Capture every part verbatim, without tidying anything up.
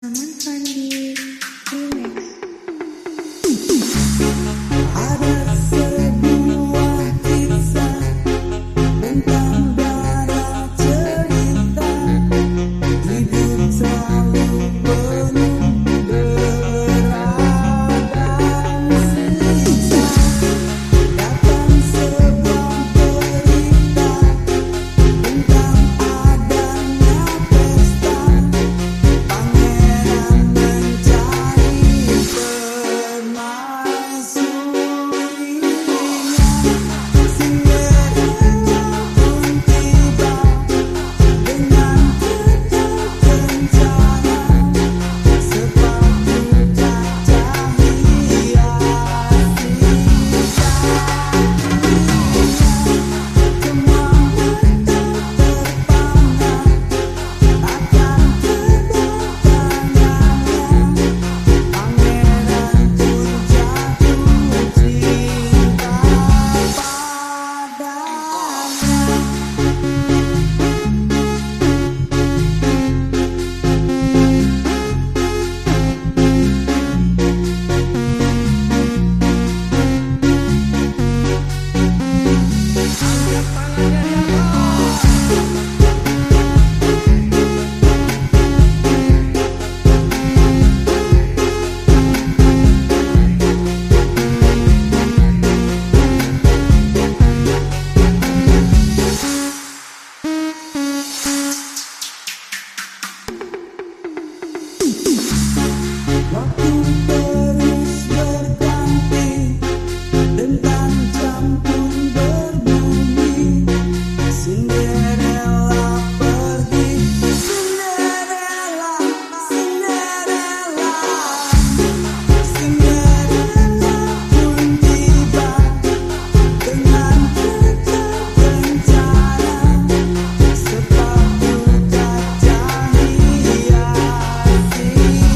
Namun Fandi Remix. Ada sebuah kisah tentang darah cerita, hidup selalu penuh beragam siksa. Datang sebuah berita tentang adanya pesta, pangeran mencari permaisurinya. Cinderella pun tiba dengan terkencana, sepatu caca hiasi semua mata terpana akan kedatangannya. Pangeran pun jatuh cinta padanya. Waktu terus berganti, tentang jam pun berbunyi. Cinderella pergi, Cinderella, Cinderella. Cinderella pun tiba dengan terkencana, sepatu caca hiasi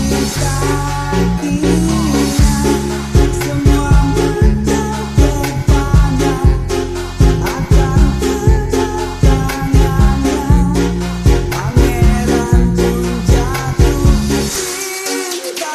kakinya. Semua mata terpana akan kedatangannya. Pangeran pun jatuh cinta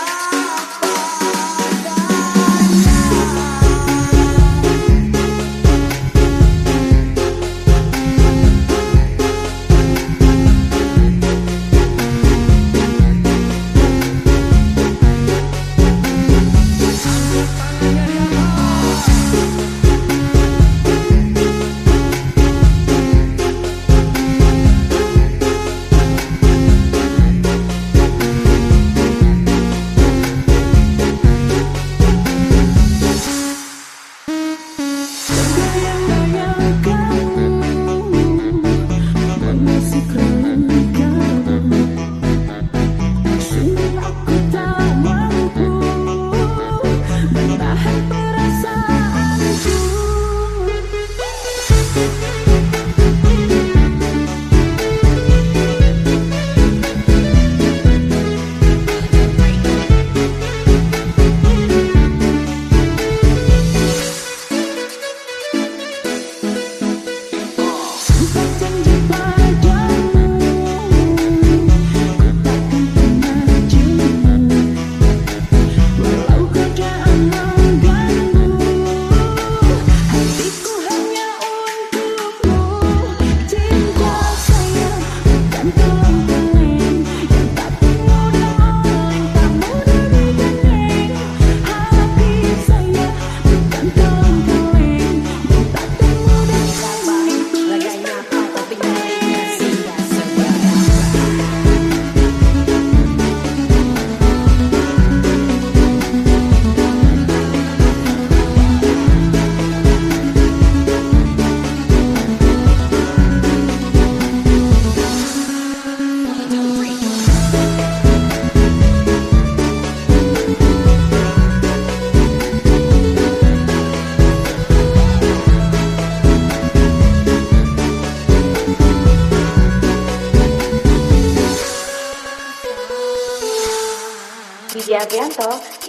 Widya Aprianto.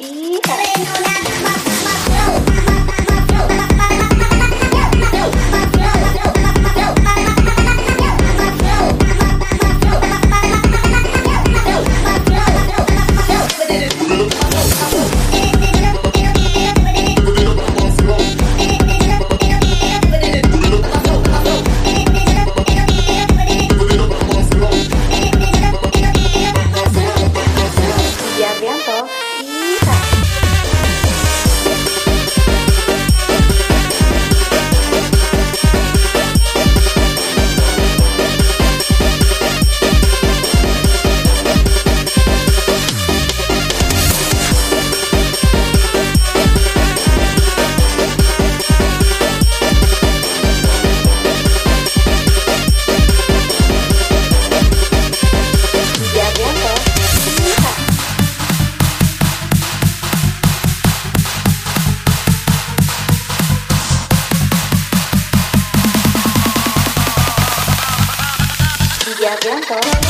Ih, Cinderella Widianto